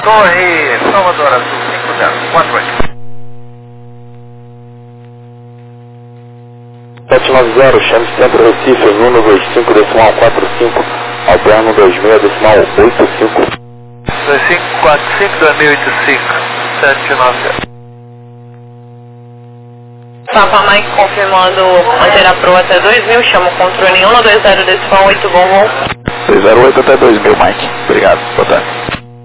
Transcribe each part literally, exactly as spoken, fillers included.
Torre Salvador Azul cinco zero quatro oito. sete nove zero, chame Centro Recife, Nuno dois cinco, decimal quatro cinco, Alberno dois seis, decimal oito cinco. dois cinco quatro cinco, dois mil e oitenta e cinco, sete nove zero. Papa Mike confirmando antena pro até dois mil, chama o controle um dois zero, decimal oito, bom voo. dois zero oito até dois mil, Mike. Obrigado, boa tarde.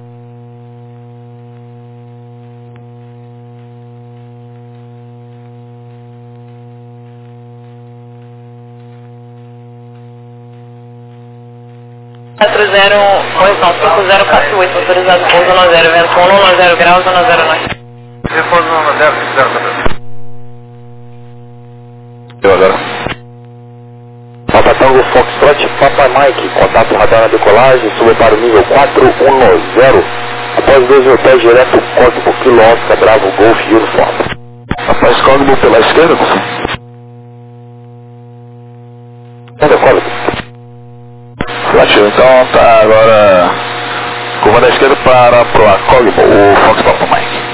quatro zero, correção cinco zero quatro oito, autorizado pouso um zero, vento um, zero graus, um zero norte. Repouso um zero, cinco zero quatro oito. Eu agora. Papa Tango Foxtrot, Papa Mike, contato radar na decolagem, suba para o nível quatro um zero. Após doze hotéis direto, Código Kilo Oscar Bravo Golf Uniform. Após Código pela esquerda, Cadê Código? Flatinho, então tá agora curva da esquerda para pro Código, o Fox Papa Mike.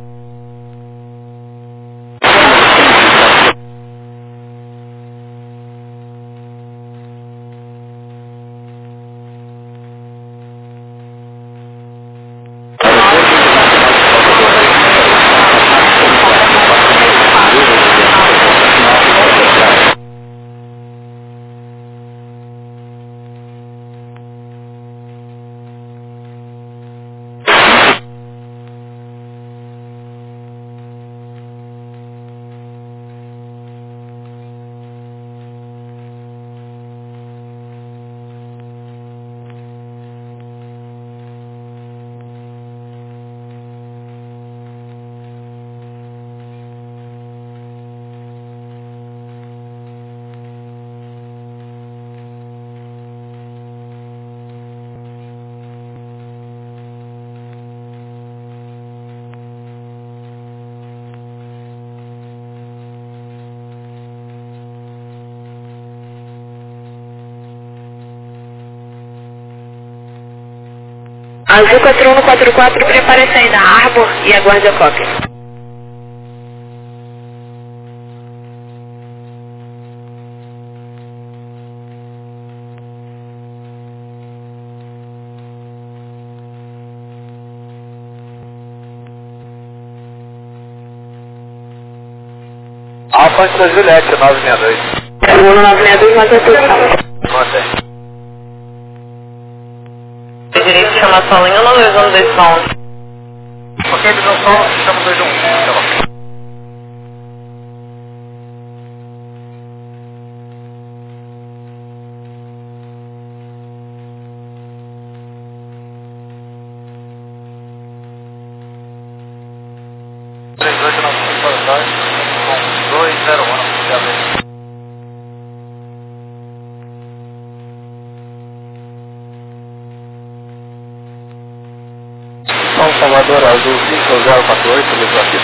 Azul quatro um quatro quatro, prepare a saída Arbor e aguarde a cópia. Alfa da Juliette, nove seis dois. Carbono nove seis dois, mais atenção. Mantém. Direito de chamar solo em um dois um dois pontos. Ok, visão solo, chama dois um. três oito nove cinco para trás, com dois zero um. São Salvador Azul cinco zero quatro oito, livro aqui,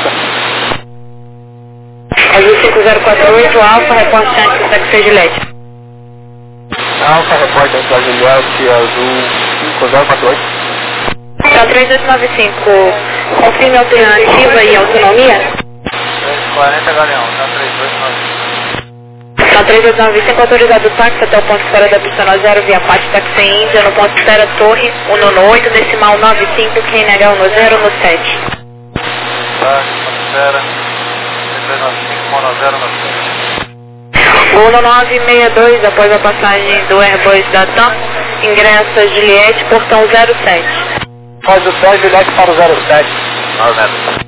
tá? Azul cinco zero quatro oito, Alfa, reporte chance do táxi Juliette. Alfa, repórter da Juliette, Azul cinco zero quatro oito. Tá três oito nove cinco, confirme a alternativa e autonomia. três quarenta Galeão, tá três oito nove cinco. Tá três oito nove cinco, autorizado o táxi até o ponto fora da pista no zero, via parte táxi Índia, no ponto espera Torre, um nono oito, decimal nove cinco, quem nega um no zero no sete. Tá, espera, três nove cinco, um zero no sete. Gol no nove seis dois, após a passagem do Airbus da TAM, ingressa Juliette, portão zero sete. Faz o dez, Juliette para o zero sete. nove metros.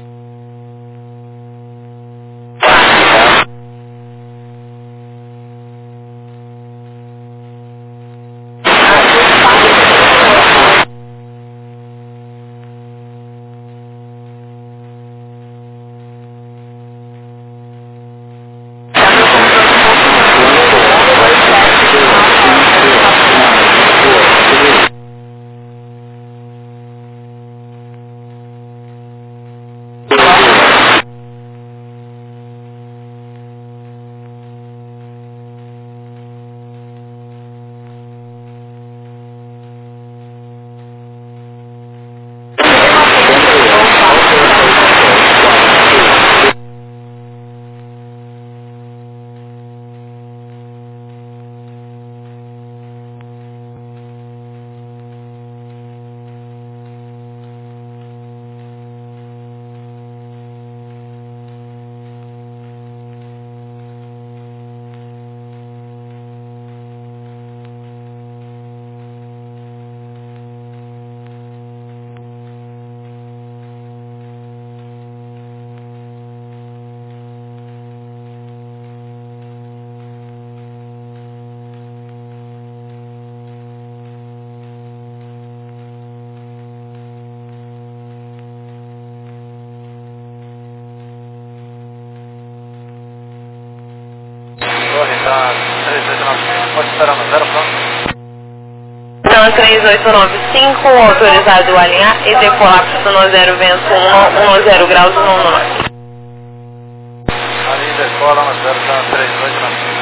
Delta três oito nove cinco, pode esperar no zero, pronto. Então, três oito nove cinco, autorizado a alinhar e decolar para no zero, vento um zero graus no norte. Ali decola no zero, três oito nove cinco.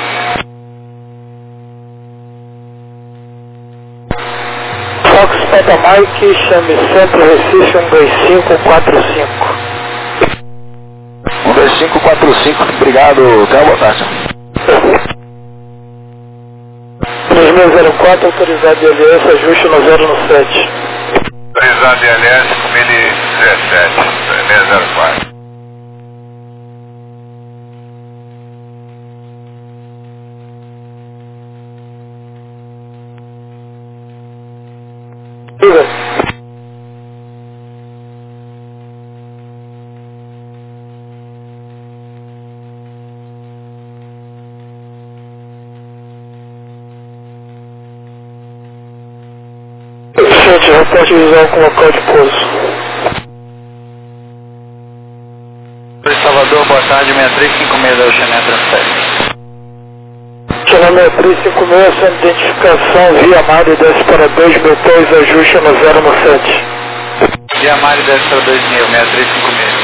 Fox Papa Mike, chame Centro Recife um dois cinco quatro cinco. um dois cinco quatro cinco, obrigado, até boa tarde. três mil zero quatro, autorizado de L S, ajuste no zero no sete. Autorizado de L S, com mil e dezessete, três mil zero quatro. Gente, reporte visual com local de pouso. Salvador, boa tarde, seis três cinco seis da Oceania Transsete. Chama seis três cinco seis, sem identificação, via Mari desce para dois mil dois, ajuste no zero no sete. Via Mari desce para dois mil, seis três cinco seis.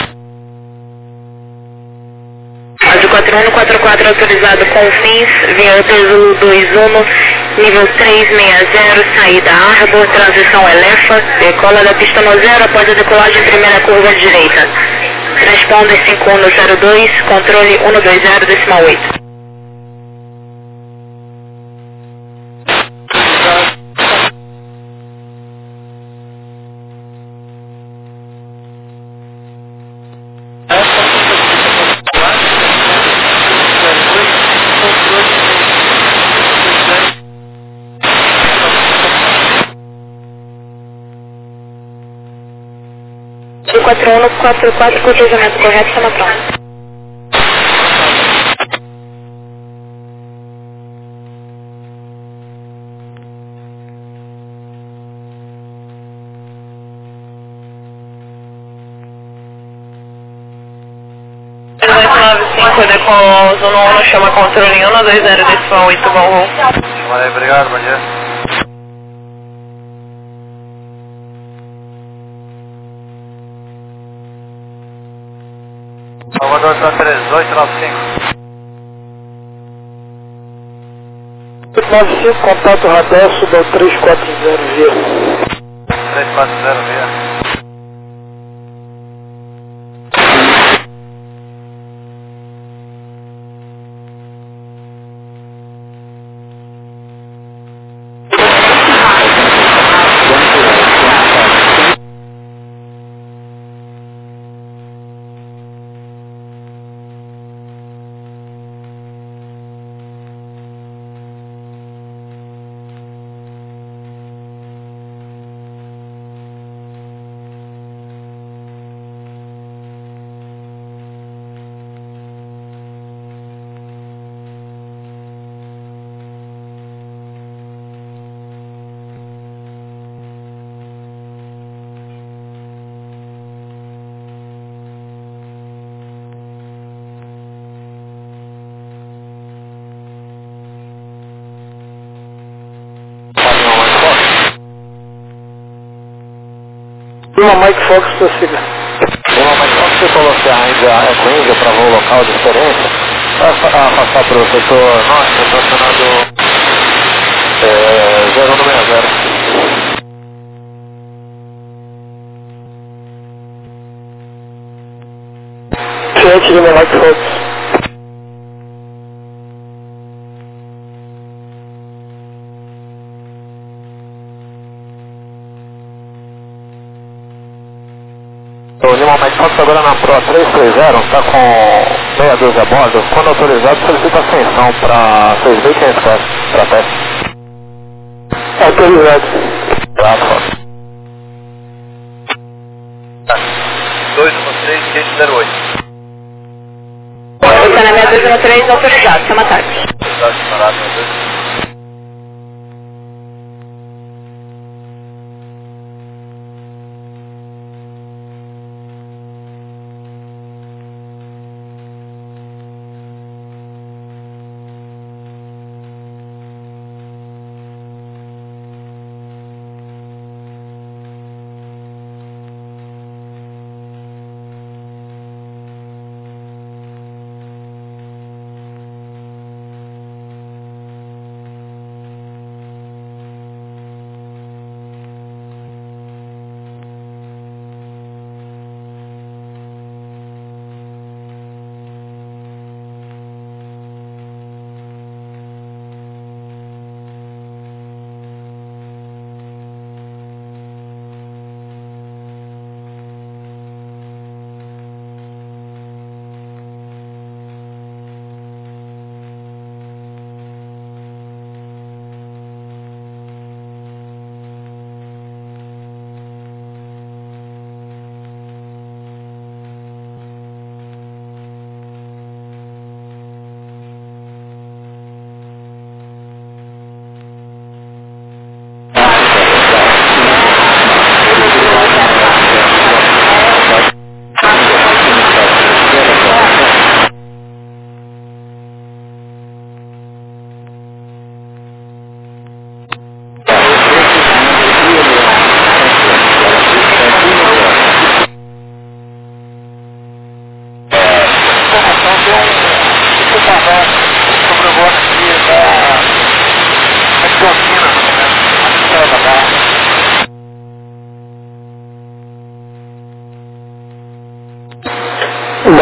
Rádio quatro um quatro quatro, autorizado com fins, via Zulu dois um, nível três seis zero, saída Arbor, transição Elefa, decola da pista no zero após a decolagem primeira curva direita. Transponder cinco um zero dois, controle um dois zero, decimal oito. quatro um quatro quatro, com o cruzamento correto, chama pronto. dois nove cinco, decolou Zona um, chama controle um dois zero, decimal oito, Golro. Valeu, obrigado, bom dia. Salvador, está três oito nove cinco. nove cinco, contato radar, suba três quatro zero via. três quatro zero via. Uma Mike Fox, prossiga. Uma Mike Fox, você falou que ainda é com Índia para voo local de experiência. Para passar para o setor norte, estacionado é, zero um seis zero. Cliente de uma Mike Fox. O Lima Mike Fox agora na Pro três três zero, está com meia dúzia a bordo. Quando autorizado, solicita ascensão para seis mil e quinhentos metros para teste. Autorizado. Tá, Fox. dois um três, quinhentos e oito. Está na minha dois um três, autorizado, chama táxi. Autorizado, disparado, meu Deus.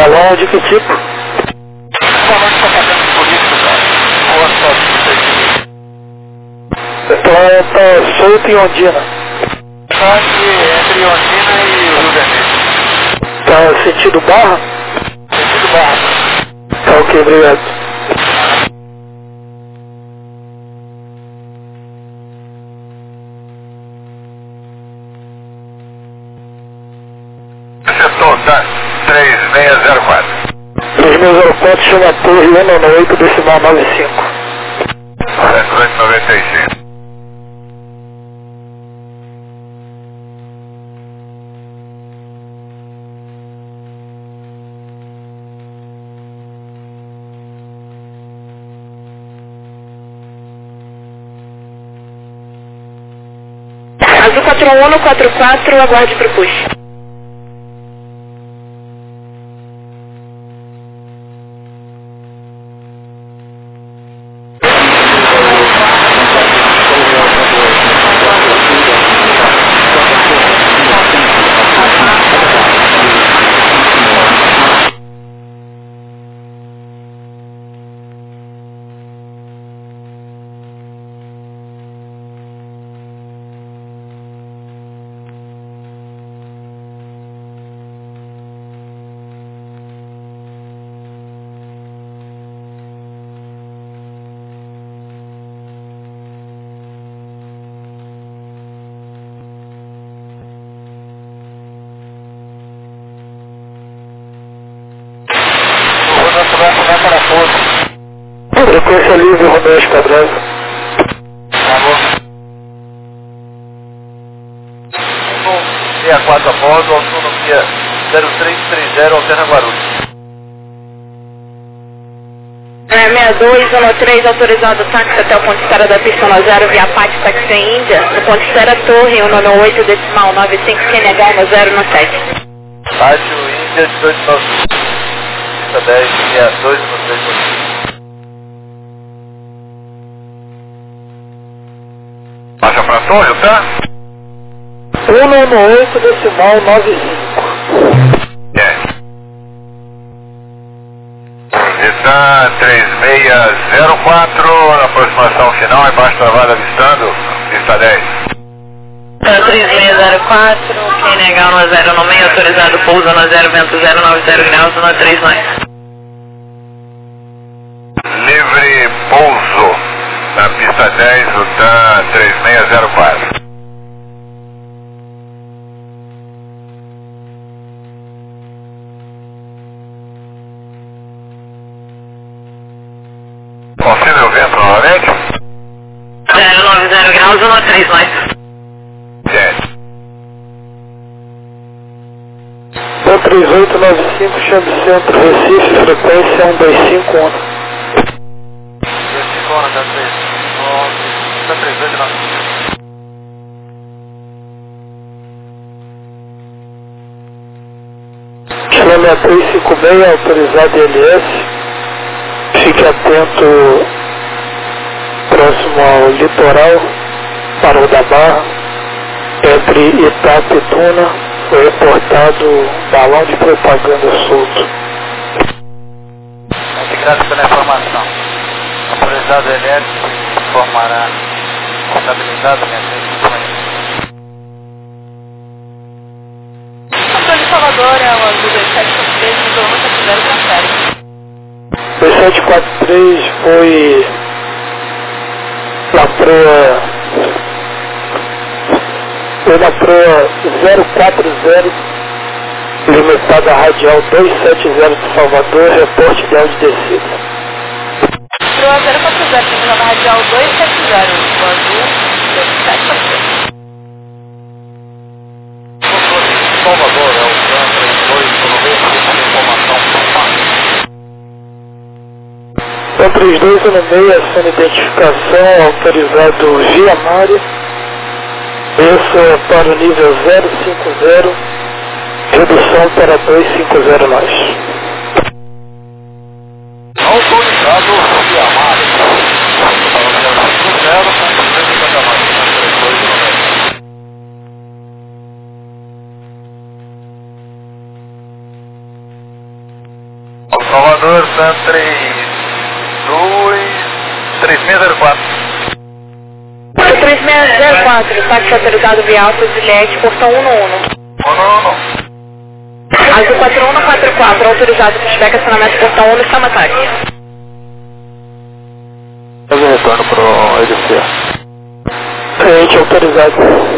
Balão de que tipo? Balão de propaganda política, cara. Ou só de Então tá solto em Ondina. Tá aqui entre Ondina e o Rio Vermelho. Tá sentido Barra? Sentido Barra. Tá ok, obrigado. Setor tá três seis zero quatro. três seis zero quatro chama a torre um nove oito decimal nove cinco. duzentos e noventa e cinco. Azul quatro um um quatro quatro, aguarde para o push. Frequência livre, Romeu Esquadrão. Alô? seis quatro após, autonomia zero três três zero, Alterna Guarulhos. É, seis dois um três, autorizado táxi até o ponto de espera da pista no zero, via Pátio Táxi Índia, no ponto de espera Torre um nove oito, decimal nove cinco, Q N H no zero no sete. Pátio Índia de dois nove cinco. Pista dez, seis dois um três. Passa pra Antônio, tá? um nove oito, decimal nove cinco. É. Está três seis zero quatro, na aproximação final, embaixo travada avistando, pista dez. três seis zero quatro, Q N H no zero no meio, autorizado pouso no zero, vento zero nove zero graus, no três nove. Livre pouso na pista dez, o T A M três seis zero quatro. Confirme o vento novamente? zero nove zero graus, no três nove. Gente. um três oito nove cinco, chame centro, Recife, frequência um dois cinco um. Fora da três nove, da três oito nove. Chame a três cinco seis, autorizado I L S. Fique atento próximo ao litoral, Parou da Barra, entre Itata e Tuna, foi reportado balão de propaganda solto. Muito grato pela informação. Autorizado elétrico informará contabilizado minha frente. Antônio Salvador é o azul dois sete quatro três, mudou no sete zero transfere. dois sete quatro três foi na proa, foi na proa zero quatro zero, limitada radial dois sete zero de Salvador, reporte de áudio descida. Proa zero quatro zero, limitada radial dois sete zero, o azul dois sete quatro três. Salvador, é o três dois, vamos ver se tem informação formal. Então três dois um seis, ação identificação, autorizado via Mari. Isso é para o nível zero cinco zero, redução para dois cinco zero nós. Autorizado via Mari. dois, três seis zero quatro. três seis zero quatro, táxi autorizado via Alfa Juliette, portão um um um. um um um. Azul quatro um quatro quatro, autorizado para estiver estacionamento portão um no Samatari. Fazer retorno pro E D C. Cliente autorizado.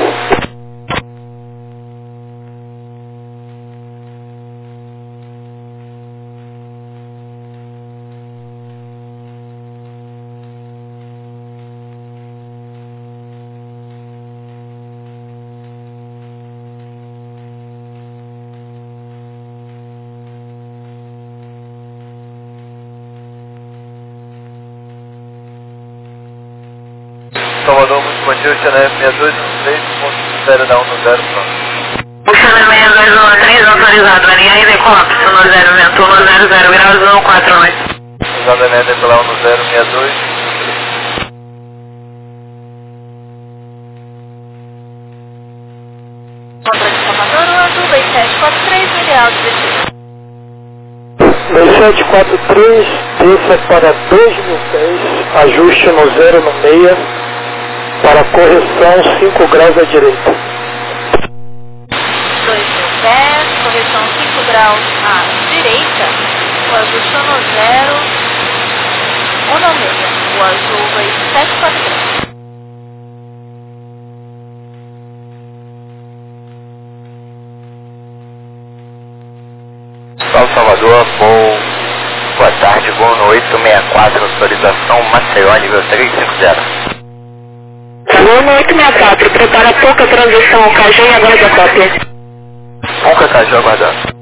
Salvador, muito bom dia, o Chanel seis dois um três ponto zero da um no zero, pronto. O Chanel seis dois um três autorizado, N I D colapso no zero vento um no zero zero, grau um quatro oito. Usando a N D pela um no zero seis dois. Contra de Salvador, Azul dois sete quatro três, ideal de dois sete quatro três, desça para dois mil e seis, ajuste no zero no meia, para correção cinco graus à direita. dois mil e dez, correção cinco graus à direita, o azul sono zero, um no meia, o azul dois sete quatro três. Salve Salvador, voo, boa tarde, voo no oito seis quatro, autorização Maceió, nível três cinco zero. Voo no oito seis quatro, prepara pouca transição, K G e aguarda a cópia. Pouca K G aguardando.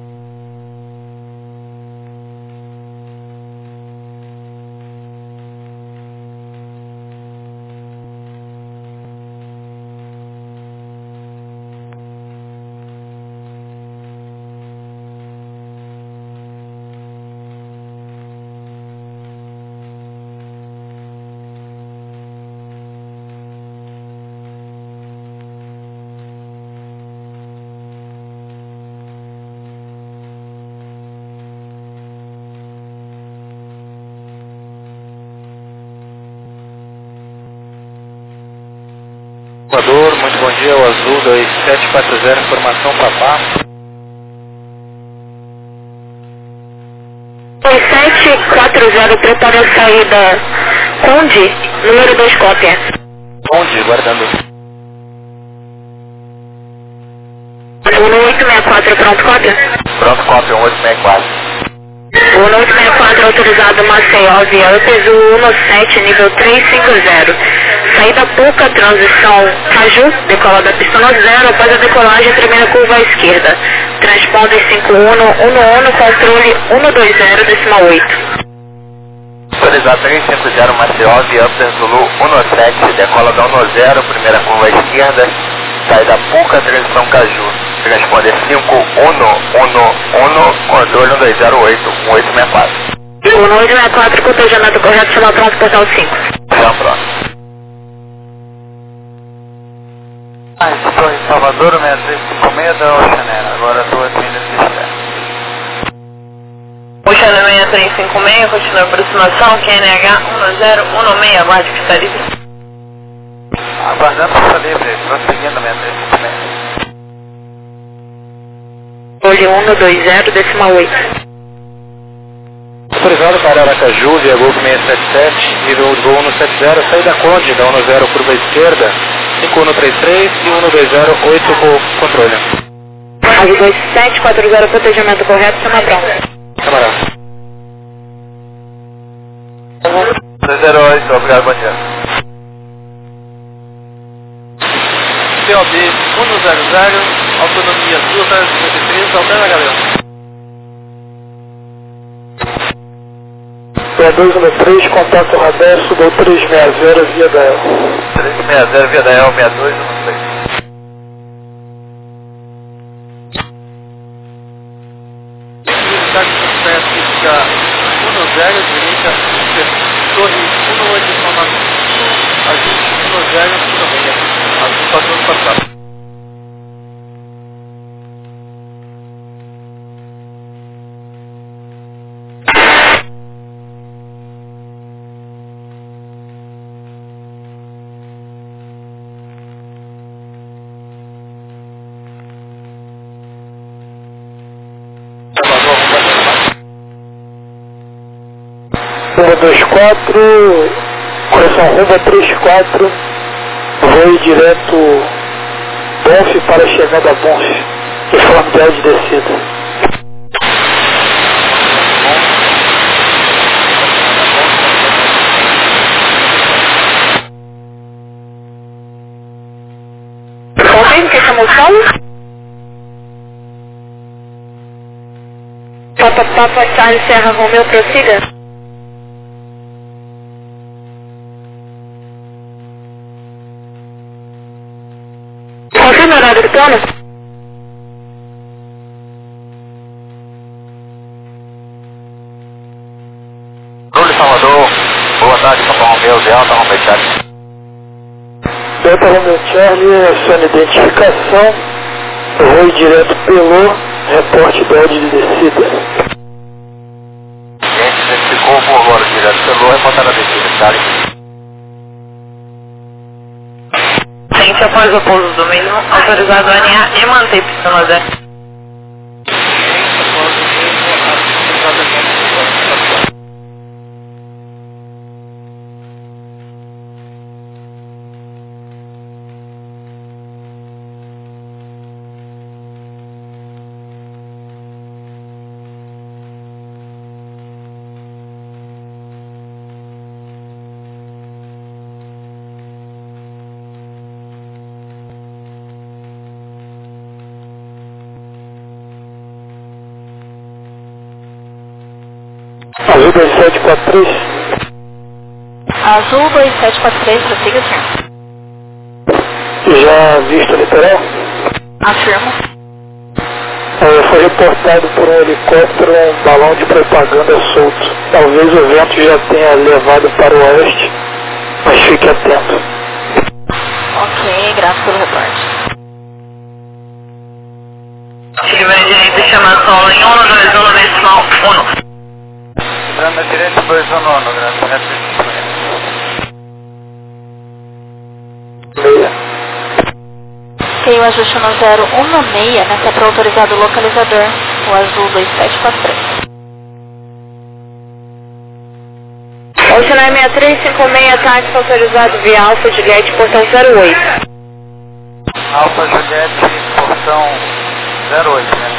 Salvador, muito bom dia, o Azul dois sete quatro zero, formação Papá. dois sete quatro zero, prepara a saída Conde, número dois, cópia. Onde? Guardando. Voo no oito seis quatro, pronto, cópia? Pronto, cópia um oito seis quatro. Voo no oito seis quatro, autorizado Maceió, via Alpes um no sete, nível três cinco zero. Saída pouca, transição Caju, decola da pista no zero, após a decolagem, primeira curva à esquerda. Transponder cinco um um, um um, controle um dois zero, decimal oito. Autorizado três cinco zero, Maceió, via Upper Zulu um no sete, decola da um no zero, primeira curva à esquerda, saída pouca, transição Caju. Transponder cinco um um um, controle um dois zero oito, um oito seis quatro. Voo no oito seis quatro, cotejamento correto, sinal pronto, portal cinco. Já pronto. Ah, estou em Salvador, seis três cinco seis da Oceanera, agora estou aqui nesse estado. Oceana seis três cinco seis, continua a aproximação, Q N H um zero um seis, aguarde que está livre. Aguardando pista livre, prosseguindo seis três cinco seis. Olhe um dois zero, decimal oito. Autorizado para Aracaju, via Golf seis sete sete, nível do um no sete zero, saída Conde, da um no zero, curva esquerda, cinco um três três e um dois zero oito com controle. Azul dois sete quatro zero, protegimento correto, chama pronto. Camarada. dois zero oito, obrigado, bom dia. P O B um zero zero, autonomia duas horas e cinquenta e três, altera a galera. P dois um três, contato radar, subiu três seis zero via D L. três seis zero via D L, seis dois um três. Fica um zero, direita, torre um oito nove, ajuste um zero, um meia. Azul quatro um quatro. zero dois quatro, correção rumo três quatro, voo direto Bonf para chegada Bonf, e fronteira de descida. Confirme que chamou o solo? Papa Papa Charlie Serra Romeu, prossiga. Confirme o horário do plano? Bruno Salvador, boa tarde, Papa Romeu, Delta Romeu Charlie. Delta Romeo Charlie, sua identificação, voo direto pelo reporte da ordem de descida. Gente, identificou o voo agora direto pelo reportar a descida, Charlie. Gente, após o pouso do domínio, autorizado a alinhar e manter pista no zero. Gente, após o voo, autorizado a descida. Azul dois sete quatro três. Azul dois sete quatro três, prossiga, senhor. Já visto o litoral? Afirmo. É, foi reportado por um helicóptero um balão de propaganda solto. Talvez o vento já tenha levado para o oeste, mas fique atento. Ok, graças pelo reporte. Chile vai direito, chama solo em um dois um decimal um. Grande direito dois um nove, grande direito Meia. Ok, o ajuste no zero um seis, né, que é para autorizado localizador, o azul dois sete quatro três. Oceanar seis três cinco seis, táxi autorizado via Alfa Juliette, portão zero oito. Alfa Juliette, portão zero oito, né?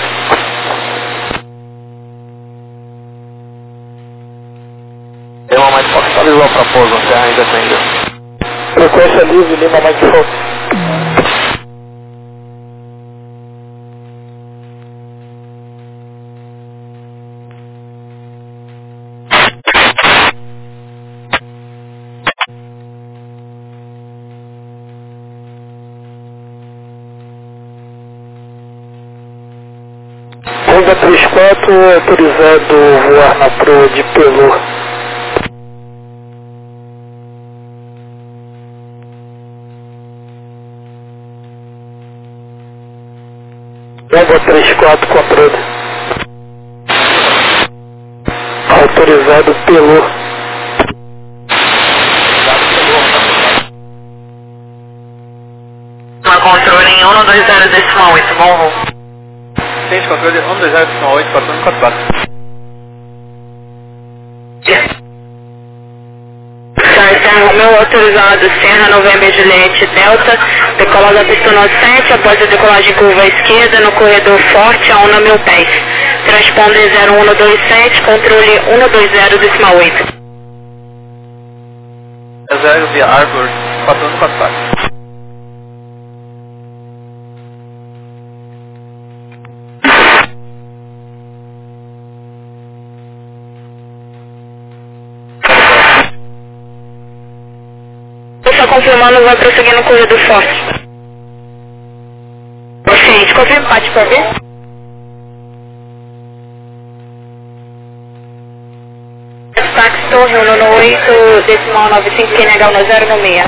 Lima Mike Fox, atualizou para pouso, você ainda atendeu. Frequência livre, Lima Mike Fox. Honda três quatro, autorizado voar na proa de Pelô. Honda três quatro, controle. Autorizado Pelô. Uma controle em um dois zero decimal oito, bom voo. Gente, controle um dois zero decimal oito, quatro um quatro quatro. Serra Romeu autorizado Serra November Juliette Delta, decolar da pista nove sete, após a decolagem curva à esquerda no corredor forte a um mil pés. Transponder zero um dois sete, controle um dois zero decimal oito. zero via Arbor, quatro um quatro quatro. Está confirmando, vai prosseguir no corredor forte. Paciente, confirma, pode por ver? Táxi Torre um no oito, decimal nove cinco, Q N H um zero no seis.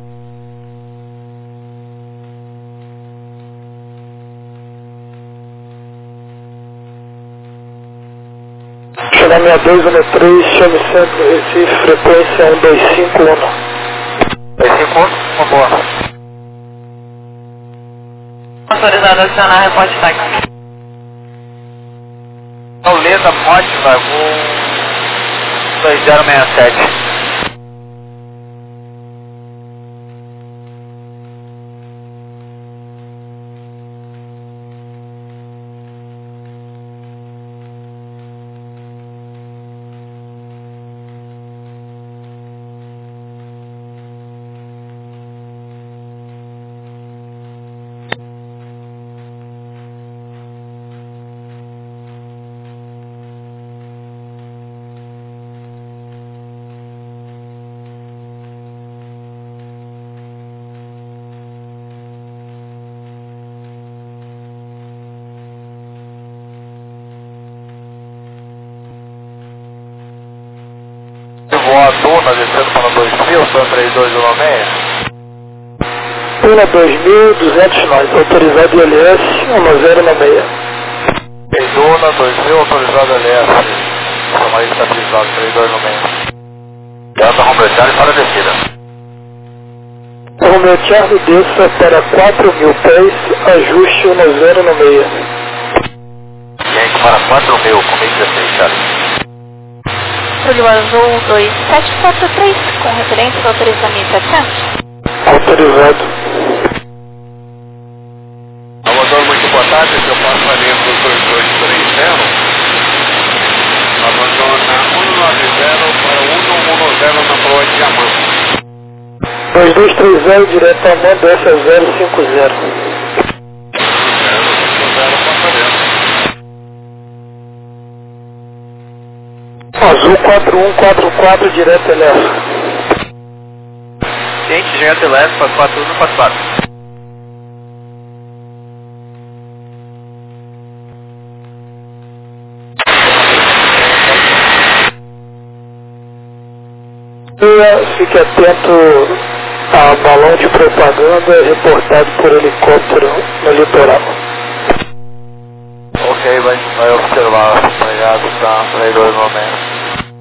Chegar sessenta e dois, um três, chame Centro Recife, frequência um dois cinco um. dois cinco um, uma boa. Autorizado a acionar reporte táxi. Pauleta, Mótica, voo dois zero seis sete. Voa a Duna descendo para dois mil, Sun três dois um seis. Duna dois mil, duzentos nós, autorizado I L S um zero nove seis. Duna dois mil, autorizado L S. Chama aí estabilizado três dois nove seis. Delta Romeo Charlie para a descida. Romeo Charlie desça para quatro mil pés, ajuste um zero nove seis. Gente, para quatro mil, comigo dezesseis, Charlie. Controle Azul dois sete quatro três, com referência ao autoriza mil e setecentos. Autorizado. Amador, muito boa tarde, esse é o passo valendo do dois dois três zero. Abandona um nove zero para um um zero na proa de Diamante. dois dois três zero, direto a mão, D S zero cinco zero. zero cinco zero, passa dentro. Azul quatro um quatro quatro, direto L F. Gente, direto L F, quatro quatro um quatro quatro. Fique atento a balão de propaganda reportado por helicóptero no litoral. Ok, vai, vai observar. Obrigado, tá? três dois nove seis.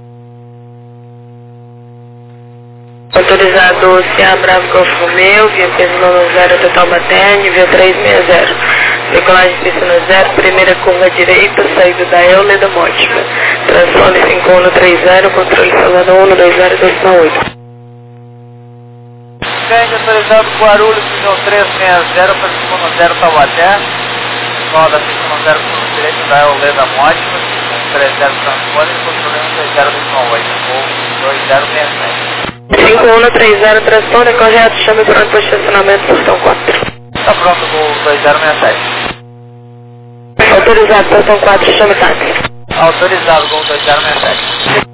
Autorizado C A Bravo Golf Romeo, via peso nono zero, total bater, nível três seis zero. Decolagem pista no zero, primeira curva direita, saída da Euler da Mótica. Transfone cinco um três zero, controle Salvador um dois zero dois oito. Gente, autorizado Guarulhos, nível três seis zero, para cinco um zero, Taubaté. Roda cinco um zero, curva direita da Euler da Mótica. três zero transfone, controle um dois zero dois oito, ou dois zero seis sete. cinco um três zero, transponder correto, chame durante o estacionamento, portão quatro. Está pronto com dois zero seis sete. Autorizado, portão quatro, chame táxi. Autorizado com dois zero seis sete.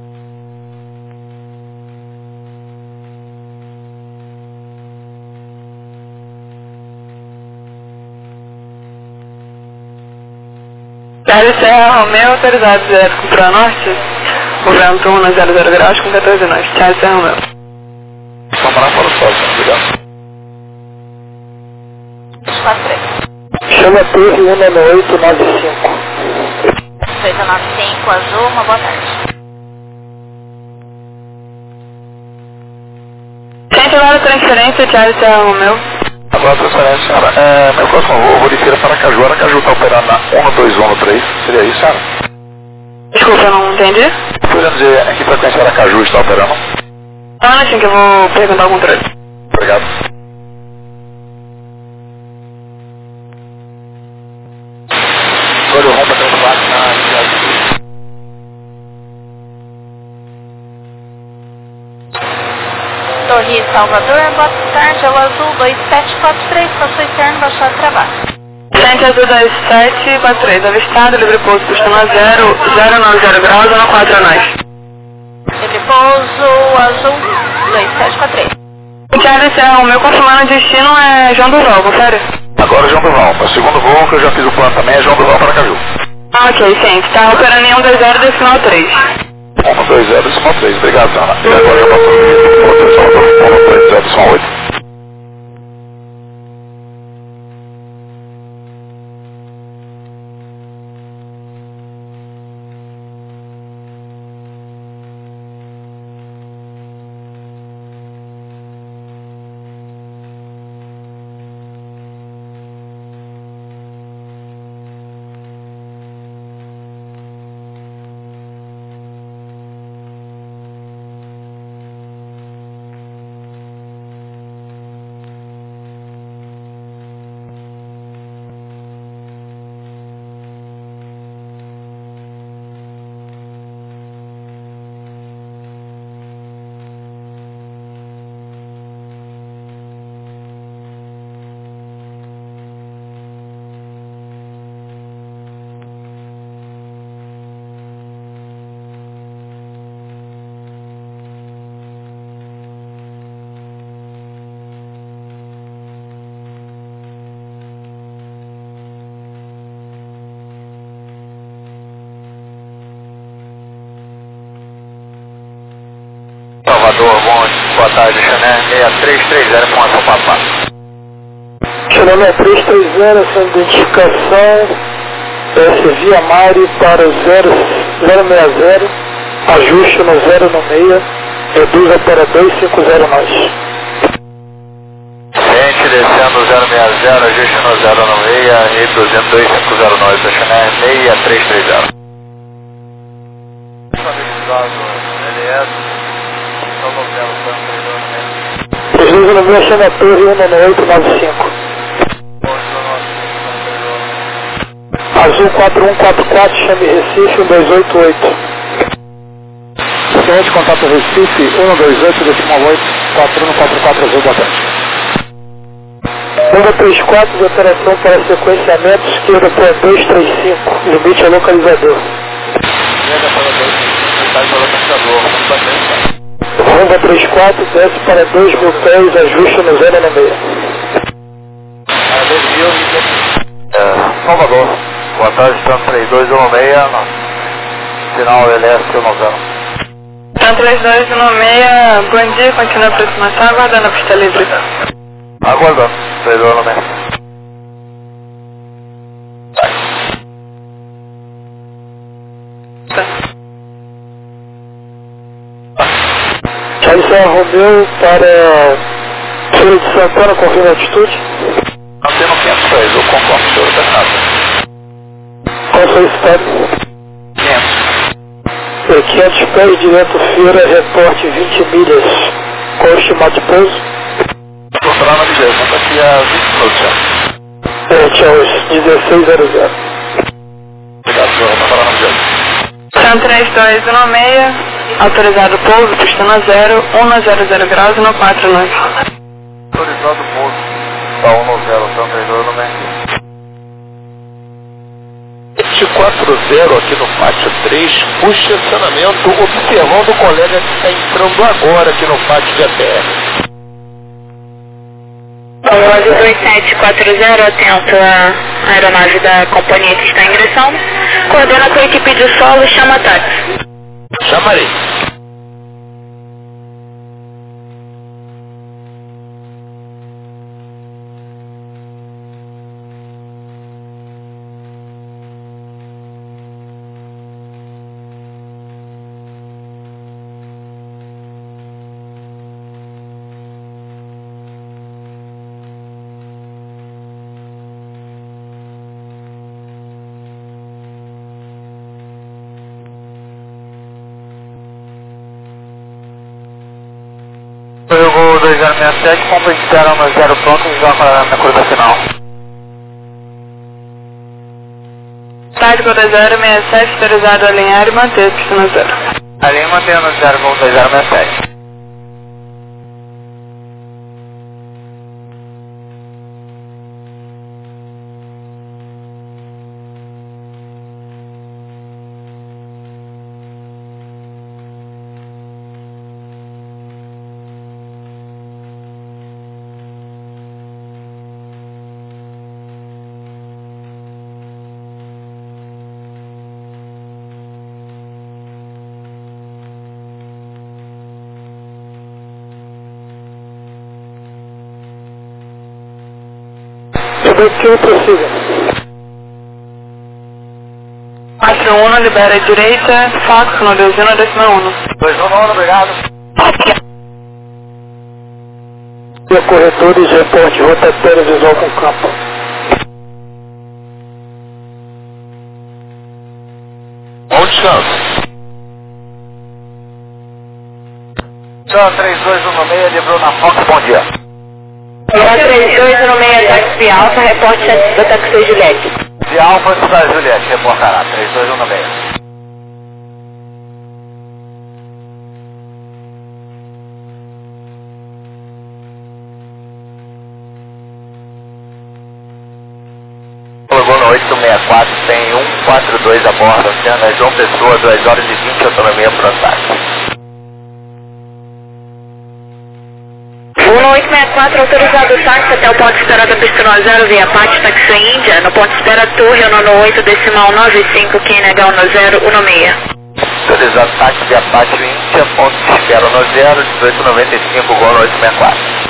Charlie Serra Romeo, autorizado direto com Pro Norte. O vento um na zero zero graus com quatorze nós. Charlie Serra Romeo. Vamos para o sol, obrigado. quatro três. Chama Torre um nove oito nove cinco. oito nove cinco, Azul, uma boa tarde. Centro de transferência, Charlie Serra Romeo. Agora a transferência, senhora. É, meu próximo voo, vou descer para Aracaju. Aracaju está operando na um dois um três. Seria isso, senhora? Desculpa, eu não entendi. Podia dizer em que frequência Aracaju está operando? Ah, assim que eu vou perguntar o controle. Obrigado. Olho Rompa três quatro na Cidade. Torre Salvador, boa tarde, Alô Azul dois sete quatro três, passou externo, baixado trabalho. Frente Azul dois sete quatro três, avistado, livre pouso, costuma zero, zero nove zero graus, zero quatro a nós. Livre pouso, Azul dois sete quatro três. Charlie Serra, o meu confirmando destino é João Durval, confere? Agora João Durval. O segundo voo que eu já fiz o plano também é João Durval para Aracaju. Ah, ok, gente, tá operando em um dois zero decimal três. um dois zero decimal três, obrigado, senhora. E agora já passou o limite do outro Salvador, um dois zero decimal oito. tarde, Chané seis três três zero com ação papá. Chané seis três três zero, essa identificação, S via Mari para o zero zero seis zero, ajuste no zero no meio, reduza para dois cinco zero nós. Gente, descendo zero seis zero, ajuste no zero no meio, reduzindo dois cinco zero nós, Chané seis três três zero. L S, três dois no meio, chama a torre um no oito nove cinco. Azul quatro um quatro quatro, chame Recife um dois oito oito. Seguinte, contato Recife um dois oito, decimal oito, quatro um quatro quatro, Azul, boa tarde. um três quatro, de operação para sequenciamento, esquerda por dois três cinco, limite ao localizador. Rumba três quatro, desce para dois mil pés, ajuste no zero no meio. É, Salvador, boa tarde, estamos três dois um seis, sinal L S um zero. Então três dois um seis, bom dia, continua a aproximação, aguardando a pista livre. Aguardando, três dois um seis. Aí é Romeu para Feira de Santana, confirma a altitude. Nós temos quinhentos pés, eu concordo com o senhor, terminado. Qual foi o estado? quinhentos. É quinhentos pés, direto Feira, reporte vinte milhas. Qual o estimado de pouso? Estou falando na vigésima, daqui a vinte minutos já. É, tchau, dezesseis zero zero. Obrigado, senhor, estou falando na vigésima. Então três dois um seis, autorizado pouso, pista no zero, um no zero zero graus e no quatro nove. Autorizado pouso, está um no zero, então três dois um seis. Este quatro zero aqui no pátio três, o estacionamento, observando o colega que está entrando agora aqui no pátio de A T R. Comando dois sete quatro zero, atento à aeronave da companhia que está ingressando. Coordena com a equipe de solo, chama táxi. Chamarei. Foi o voo dois zero seis sete, compra espera no zero pronto, já para na curva final. Tarde com dois zero seis sete, autorizado a alinhar e manter pista no zero. Ali mantendo no zero voo dois zero seis sete. Que eu prossiga. quatro um, libera a direita, Fox no dois um, décima um. dois um, obrigado. E corretores, reporte rotatório visual com campo. Bom descanso. Então três dois um seis, livrou na Fox, bom dia. três dois um seis, táxi alfa, reporte da táxi Juliette. De Alfa para Juliette, reportará, três dois um seis. Colocou no oito seis quatro, tem um quatro dois a bordo, Oceana João Pessoa, duas horas e vinte, autonomia para o táxi. oito seis quatro, autorizado o táxi até o ponto de espera da pista no zero, via Pátio, táxi Índia, no ponto de espera Torre, no oito, decimal nove cinco, quem negar no zero, um seis. autorizado táxi de Apache Índia, ponto de espera no zero, dezoito noventa e cinco, Gol oito sessenta e quatro.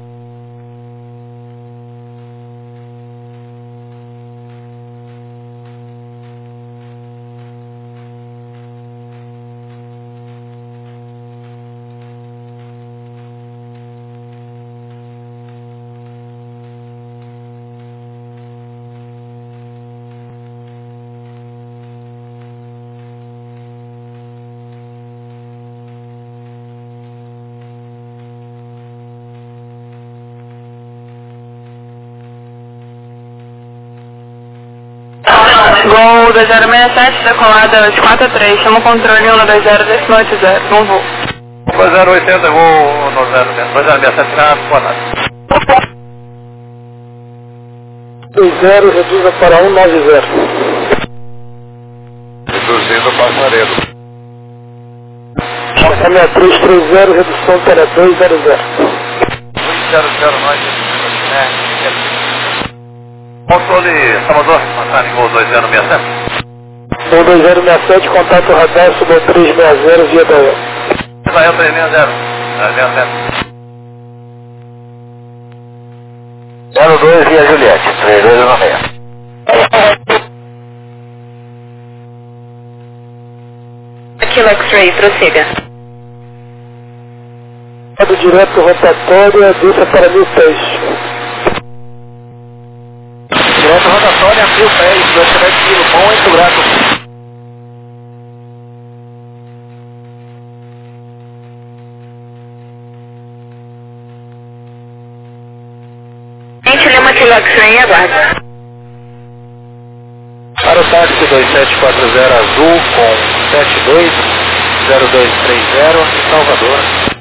Gol dois zero seis sete, decolada de quatro a três, chama o controle um dois zero, decimal oito zero, bom voo. dois zero oitenta, voo no zero zero, dois zero seis sete, boa tarde. dois zero, reduza para um nove zero. Reduzindo o passaredo. seis três três zero, redução para dois zero zero. dois zero zero, nós, né? Controle Salvador, passagem Gol dois zero seis sete. Gol dois zero seis sete, contato radar, suba três seis zero, via Dael. Dael três seis zero, seis sete. zero dois via Juliette, três dois um seis. Kilo X-Ray, prossiga. Do direto rotatória, desça para mil pés. Direto rotatória, mil pés, dois quilo, bom, muito grato. Gente, Lima Kilo X-Ray, aguarda. Para o táxi dois sete quatro zero azul com sete dois zero dois três zero em Salvador.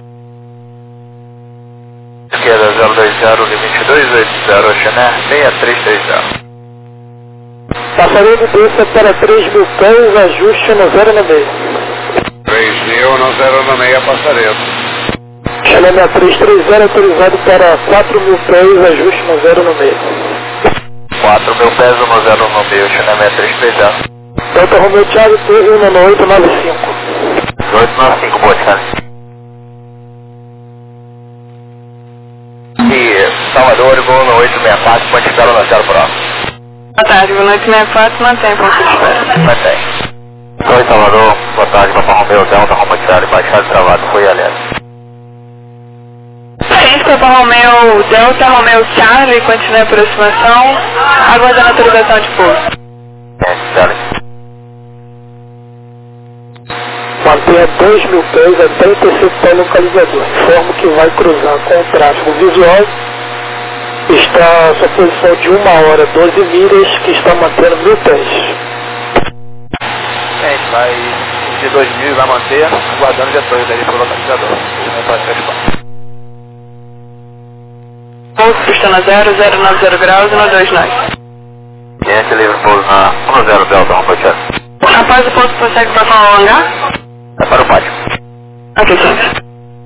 Esquerda zero dois zero, limite dois oito zero, Xané seis três três zero. Passaredo desça para três mil pés, ajuste no zero no meio. três mil no zero no meio, passaredo. Xané três três zero, autorizado para quatro mil pés, ajuste no zero no meio. quatro mil pés no zero no meio, Xané três três zero. Delta Romeo Thiago, um no oito nove cinco. oito nove cinco, boa tarde. E Salvador, Gol no oito seis quatro, pode esperar no zero próximo. Boa tarde, Gol oito seis quatro, mantém ponto de espera. Mantém. Oi, Salvador, boa tarde, Papa Romeo, Delta Romeo Thiago, baixado travado, foi alerta. Sim, Papa Romeo, Delta Romeo Charlie, continua a aproximação, aguardando a autorização de pouso. É, Charlie. Mantenha dois mil pés até interceptar o localizador. Informo que vai cruzar com o tráfego visual. Está a sua posição de uma hora, doze milhas, que está mantendo mil pés. É, a gente vai de dois mil e vai manter, aguardando depois ali pro localizador. Pouso, pista na zero, zero nove zero graus e no dois nove. Cliente livre pouso na um zero Delta Romeo Thiago. Após o pouso, prossegue para qual hangar? É para o pátio. Ok, sim.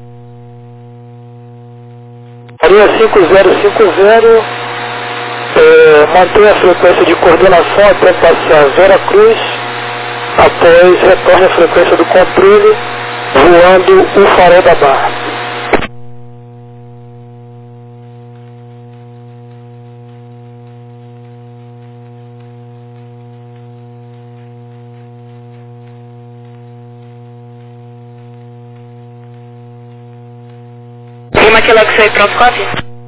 Maria cinco zero cinco zero, é, mantém a frequência de coordenação até passar Vera Cruz, após retorne a frequência do controle, voando o farol da barra. Lima Kilo X-Ray, pronto, copy?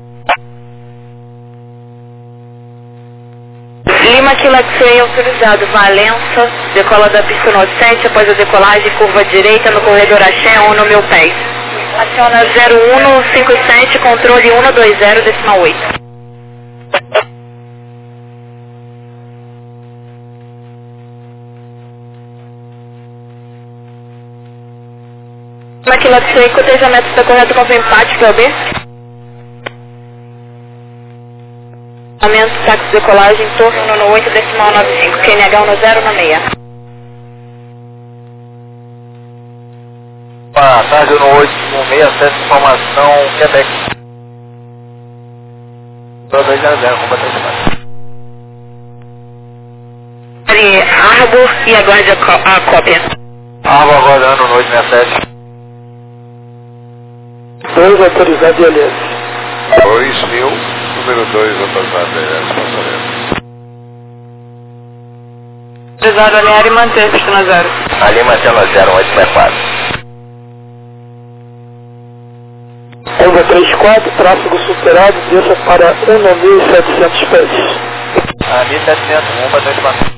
Lima Kilo X-Ray autorizado, Valença, decola da pista inocente, após a decolagem, curva direita no corredor Axé, um no mil pés. Aciona zero um cinco sete, controle um dois zero, decimal oito. Lima Kilo X-Ray, cotejamento está correto com o empate, Q B? Aumento, táxi de decolagem, torno no oito, decimal nove cinco, Q N H um no zero no seis. Boa tarde, no oito um seis, acesso informação, Quebec. dois zero zero, como bater Arbor e aguarde a, có- a cópia. Arma aguardando no oito seis sete. dois autorizado I L S. dois mil, número dois autorizado I L S, passarinho. Autorizado alinhar e manter, pista no zero. Ali mantendo zero oito seis quatro. Onda trinta e quatro, tráfego superado, desça para um mil e setecentos pés. Ah, mil e setecentos, bomba dois quatro.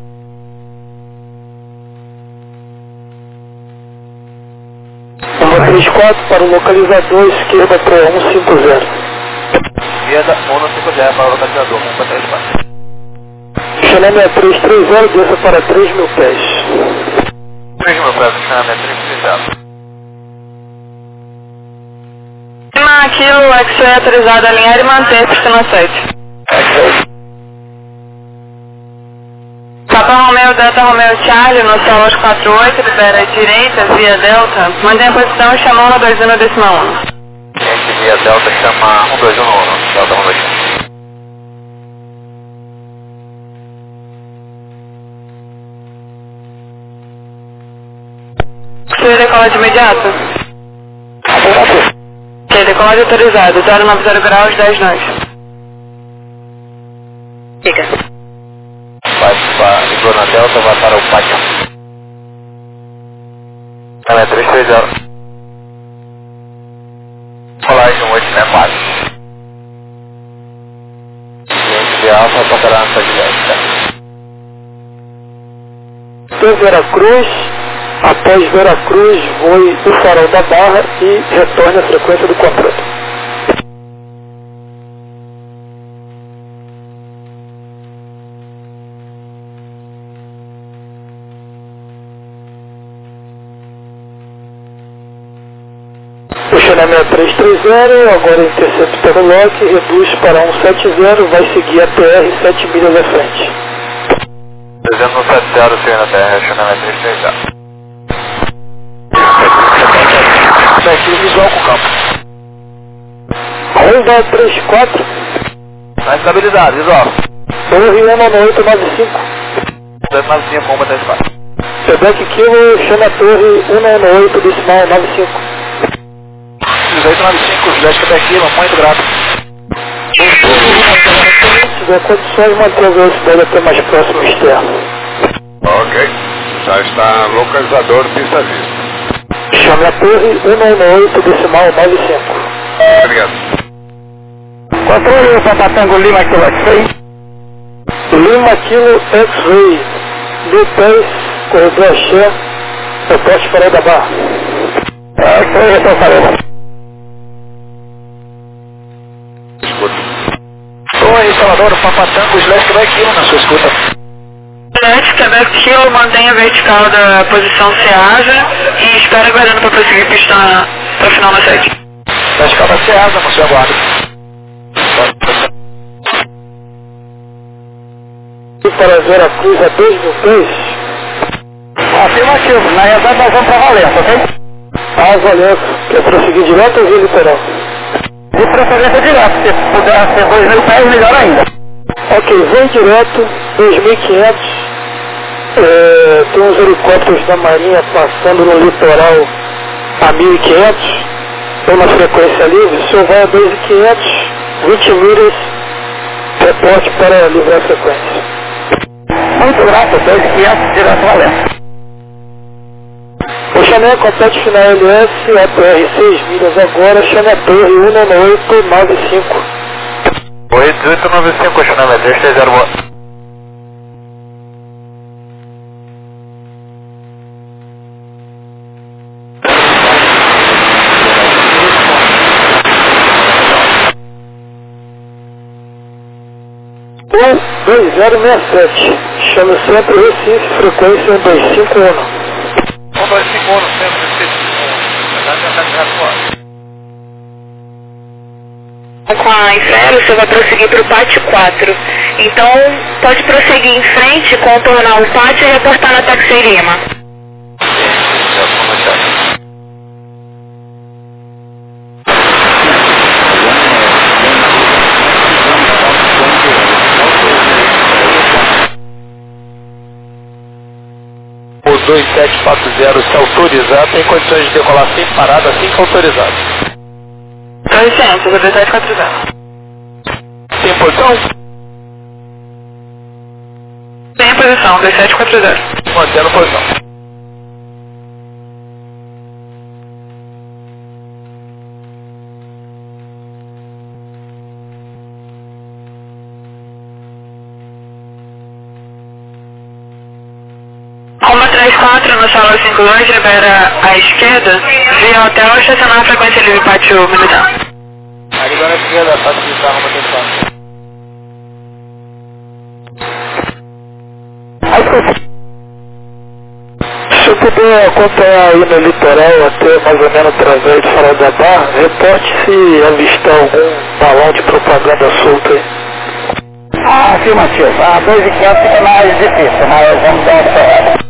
Onda trinta e quatro para o localizador, esquerda para cento e cinquenta. Esquerda, um cinco zero para o localizador, bomba três quatro. Xanamé trezentos e trinta, desça para três mil pés. três mil pés, Xanamé trezentos e trinta. Kilo, X-Ray autorizado alinhar e manter, pista no sete. Papa Romeo, Delta Romeo Charlie, no Solos quatro oito, libera direita, via Delta, mantém a posição e chama um dois um decimal um. Gente, via Delta chama um dois um um, Delta um dois um. Você decola de imediato? Ok, decolagem autorizado, zero nove zero graus, dez nós. Fica. Vai para ligou na Delta, vai para o Pátio. Ela é trezentos e trinta. Colagem oito seis quatro. Gente de Alfa, tocará na sua direita. Até Veracruz, após Veracruz, voe o farol da Barra e retorne à frequência do contrato. O Xanamé trezentos e trinta, agora intercepta o lock, reduz para cento e setenta, vai seguir a P R sete milhas à frente. trezentos e setenta, C na Terra, Xanamé trezentos e trinta. Aqui visual com o campo. Honda trezentos e quatro, Na estabilidade, visual. Torre um nove oito nove cinco. dois nove cinco, bomba três quatro. Quebec Kilo, chama a torre um nove oito decimal nove cinco. dezoito nove cinco, Juliette Quebec Kilo, muito grato. Se tiver condições, manter a velocidade até mais próximo externo. Ok. Já está localizador pista vista. Chame a torre um nove oito decimal nove cinco. Obrigado. Controle Papa Tango Lima Kilo X-Ray. Lima Kilo X-Ray. D dez, corredor Axé, reporte Farol da Barra. X-Ray, retorno Farol. Escuta. Oi, Salvador, Papa Tango, Juliette Quebec Kilo na sua escuta. Juliette Quebec Kilo, mantenha a vertical da posição Ceasa e espera aguardando para prosseguir pista para o final da sete. Vertical da Ceasa, no seu aguardo. E para Veracruz a dois mil pés. Afirmativo. Na realidade nós vamos para Valença, ok? Ah, Valença. Quer prosseguir direto ou via litoral? De preferência direto. Se puder ser dois mil pés, melhor ainda. Ok, vem direto, dois mil e quinhentos. É, tem uns helicópteros da Marinha passando no litoral a mil e quinhentos. Tem uma frequência livre. O senhor vai a dois mil e quinhentos, vinte milhas, reporte para livrar a frequência. Muito grato, dois mil e quinhentos, direto Valença. O Xané compete final L S, A P R seis milhas agora, chama a torre um nove oito nove cinco. Oi, dezoito nove cinco, Xanamé trezentos e trinta, boa. um dois zero seis sete, chama sempre Recife, frequência um dois cinco um. um dois cinco um, centro de Recife. Com a Infraero, você vai prosseguir para o pátio quatro. Então, pode prosseguir em frente, contornar o pátio e reportar na Taxi Lima. dois sete quatro zero se autorizar, tem condições de decolar sem parada, assim que autorizado. dois cem, dois sete quatro zero. Tem posição? Tem posição, dois sete quatro zero. Mantendo posição. Roma três quatro no solo cinco dois, libera à esquerda, via hotel, estacionar a frequência livre pátio militar. Aí agora a esquerda, pode visitar Roma três quatro. Se eu puder acompanhar aí no litoral até mais ou menos através do Farol da Barra, reporte se avistar algum balão de propaganda solto aí. Ah, afirmativo. A dois e quinhentos fica mais difícil, mas vamos dar uma olhada.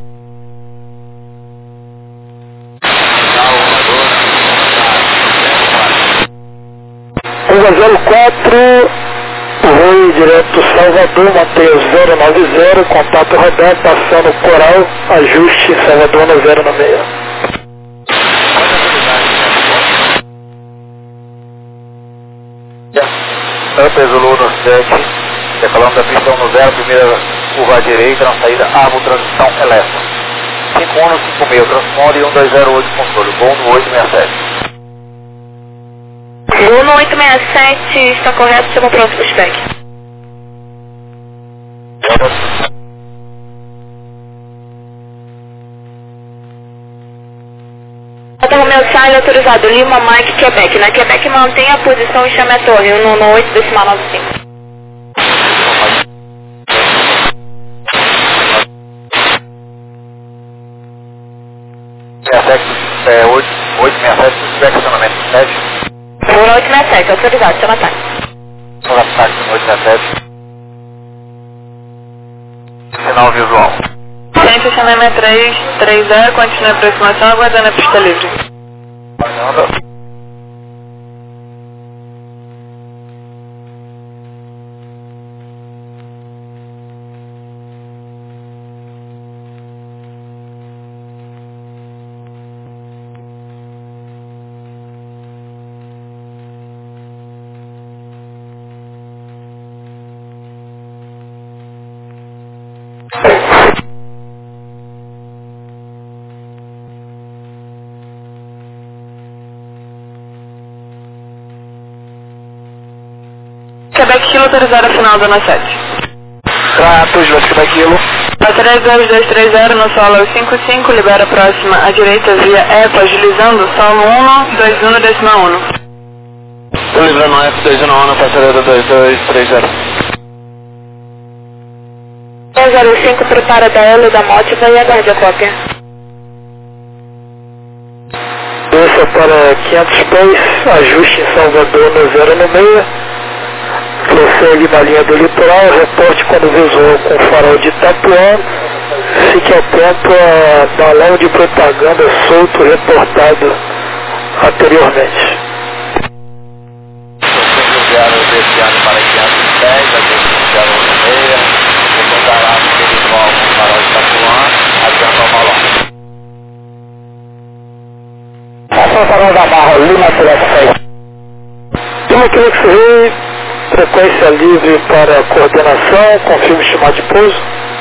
um zero quatro, voo direto Salvador, mantenha zero nove zero, contato radar, passando Coral, ajuste Salvador no zero nove seis. Upper Zulu no sete, decolando da pistão no zero, primeira curva à direita, na saída Armo, transição Elefa. cinco um cinco seis, transponde um dois zero oito, controle, voo no oito seis sete. Voo no oito seis sete, está correto, chama pronto para o spec. Alta Romeo Charlie autorizado, Lima, Mike, Quebec. Na Quebec mantenha a posição e chame a torre, um no oito decimal nove cinco. É, oito seis sete, spec, estacionamento sete. Voo no oito seis sete, autorizado, chama táxi. Chama táxi no oito seis sete. Sinal visual. Gente, chamei três três zero, continue a aproximação, aguardando a pista livre. Anda. Quebec Kilo autorizado a final da sete. Tratos, Quebec Kilo. A três dois dois três zero no solo cinco cinco, libera próxima à direita via EPA, agilizando solo um dois um decimal um. Estou livrando o F dois um um, passareira dois dois três zero. zero cinco, prepara da L da Mótica e aguarde a cópia. Desça para quinhentos pés, ajuste em Salvador no zero nove seis. Prossegue na linha do litoral, reporte quando visual com o farol de Itapuã. Fique atento a balão de propaganda solto reportado anteriormente. Enviaram desviado para quinhentos dez, a gente enviaram no meia, vou botar lá no visual com o farol de Itapuã, adianta o balão. Passa o farol da Barra, Lima Quebec seis. Lima Quebec seis, frequência livre para coordenação, confirme chamado de pouso.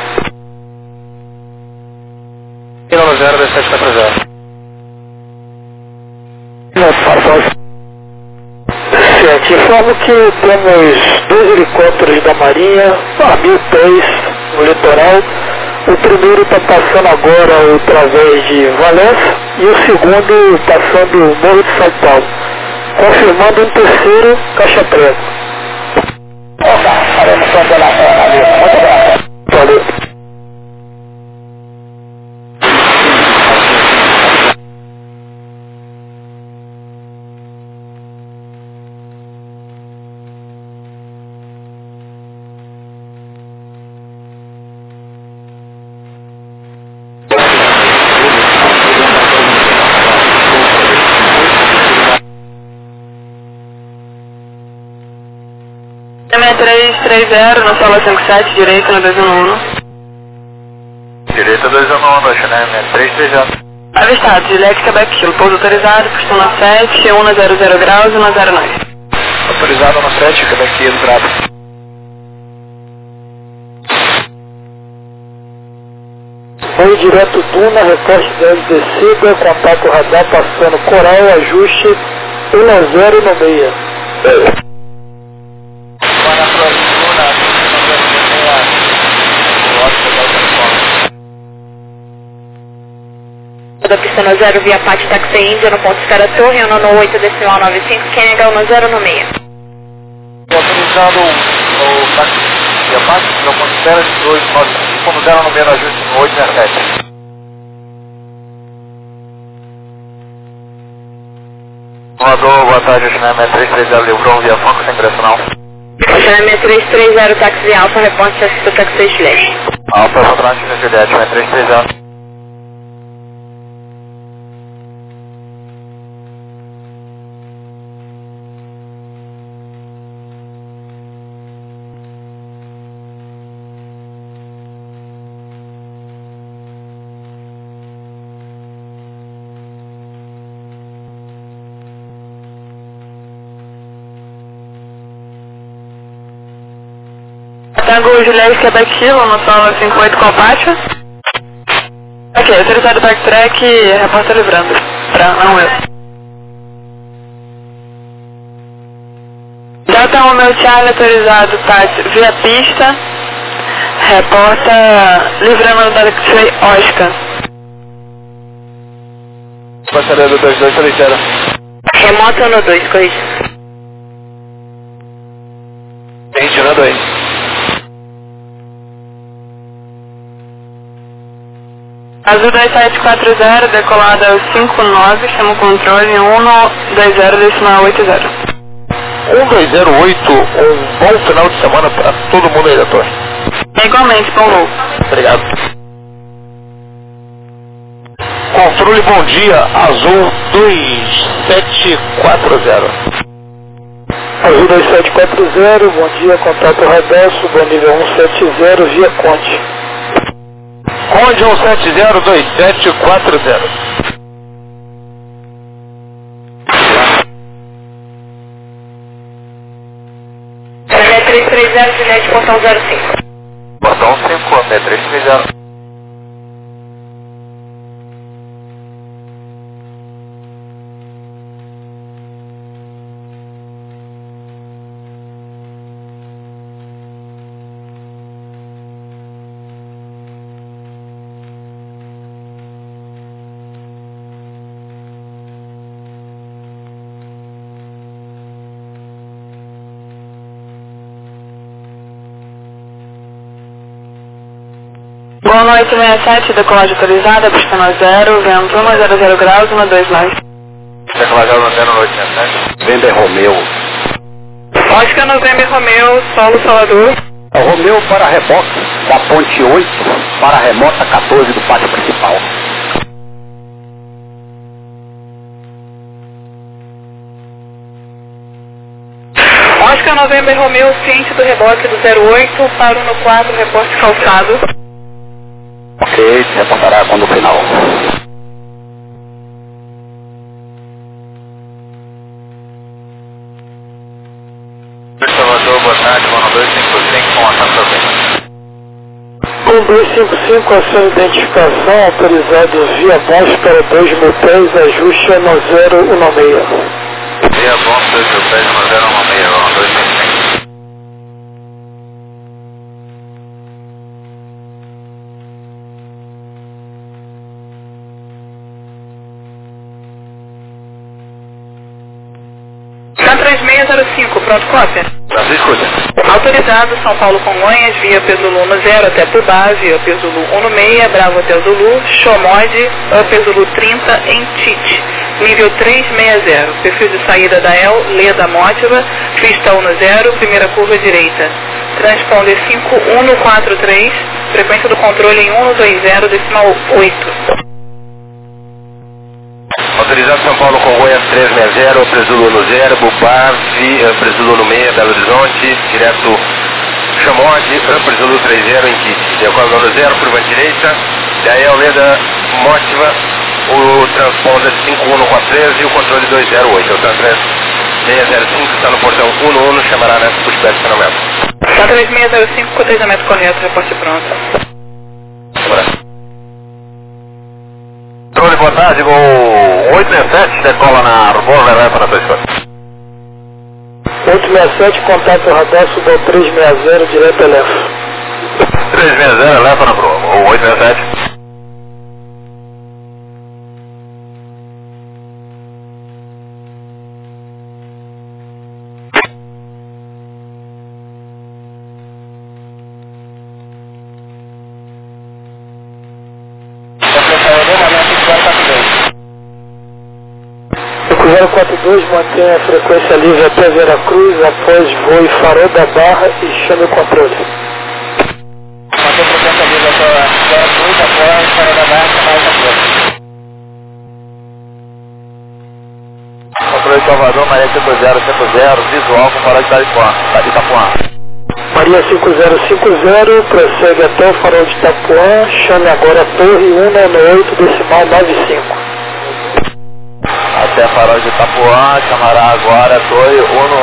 Kilo zero dois sete quatro zero. Gente, informo que temos dois helicópteros da Marinha a mil pés no litoral. O primeiro está passando agora através de Valença e o segundo passando o Morro de São Paulo. Confirmando um terceiro, Caixa Preta. Opa, faremos coordenação ali. Muito bem. Valeu. três três zero no solo cinco sete, direito no dois um um. Direito oito dois um um, China três três zero. Avistado, Juliette, Quebec Kilo, pouso autorizado, pistona sete, um zero zero graus e um zero nove. Autorizado no sete, Quebec Kilo, Bravo. Oi, direto Duna, reporte da L D C, contato radar passando Coral, ajuste um zero no meia. Para a Duna, Da pistona zero via Pati Taxi Índia no ponto Escara Torre, um nono oito decimal nove cinco, Kenega um zero no meia. Autorizado o táxi via Pati, no ponto Escara dois nove cinco, no zero no meio, ajuste no oito zero sete. Voador, boa tarde, China três três zero, livrou via Foco sem direcional. China três três zero, táxi Alfa, reponte assista Taxi Juliette. Alfa, Fotrante, Juliette, China três três zero. Tango Juliette, Quebec Kilo, no solo cinco oito Compátio. Ok, autorizado backtrack, repórter livrando. Pra não eu. Delta um, meu Charlie, autorizado táxi via pista. Reporta livrando da X-Ray Oscar. Passaria do dois dois três zero. Remota no dois, corrija. Gente, no dois. Azul dois sete quatro zero, decolada cinco nove, chama o controle um dois zero decimal oito zero. um dois zero oito, um bom final de semana para todo mundo aí da torre. É igualmente, bom voo. Obrigado. Controle, bom dia, Azul dois sete quatro zero. Azul dois sete quatro zero, bom dia, contato radar, subanível um sete zero, via Conte. Conde um sete zero dois sete quatro zero. China três três zero, Juliette, portão zero cinco. Portão cinco, três três zero. Boa noite, sessenta e sete, decolagem autorizada, pistona zero, vento um zero zero graus, um dois nove. Decolagem no zero oito sete. Vender Romeu. Oscar November Romeu, solo Salvador. É o Romeu para reboque da ponte oito para a remota quatorze do pátio principal. Oscar November Romeu, ciente do reboque do zero oito, paro no quatro, reporte calçado. Ok, se reportará quando final. Salvador, boa tarde, um dois cinco cinco, com ação também. um dois cinco cinco, ação identificação, autorizado via Bons para dois mil pés, ajuste no zero um seis. Via Bons, dois mil pés, no zero um seis, um dois cinco cinco. três seis zero cinco, pronto, cópia. Francisco, Autorizado, São Paulo Congonhas, via Peso no zero até Pubá, via Peso um no seis, Bravo Hotel Zulu, Xomod, Peso trinta em Tite, nível três seis zero, perfil de saída da El, Leda Mótiva, pista um no zero, primeira curva direita, transponder cinco um quatro três, frequência do controle em um dois zero decimal oito. Autorizado São Paulo Congonhas três seis zero, Presulo no zero, Bubá, Presulo no seis, Belo Horizonte, direto Chamode, Presulo três zero em Kit. Decolando no zero, curva direita, E aí, Almeida, motiva o transponder cinco um quatro três e o controle dois zero oito. O transfer seis zero cinco está no portão um um no, chamará nessa pushback estacionamento. quatro três seis zero cinco, cotejamento correto, reporte pronto. Bora. Controle, boa tarde, gol oito seis sete, decola na Arbor, leva para a sua escolha. oito seis sete, contato radar, subo três seis zero, direto Elefa. três seis zero, leva na Arbor, o oito seis sete. zero quatro dois, mantenha a frequência livre até Veracruz, após voe Farol da Barra e chame o controle. Mantém a frequência livre até Veracruz, após Farol da Barra e chamar o controle. Controle Salvador, Maria cinco zero cinco zero, visual com Farol de Itapuã. Itapuã. Maria cinco zero cinco zero, prossegue até o Farol de Itapuã, chame agora a Torre um nove oito, decimal nove cinco. Até Farol de Itapuã, chamará agora a Torre um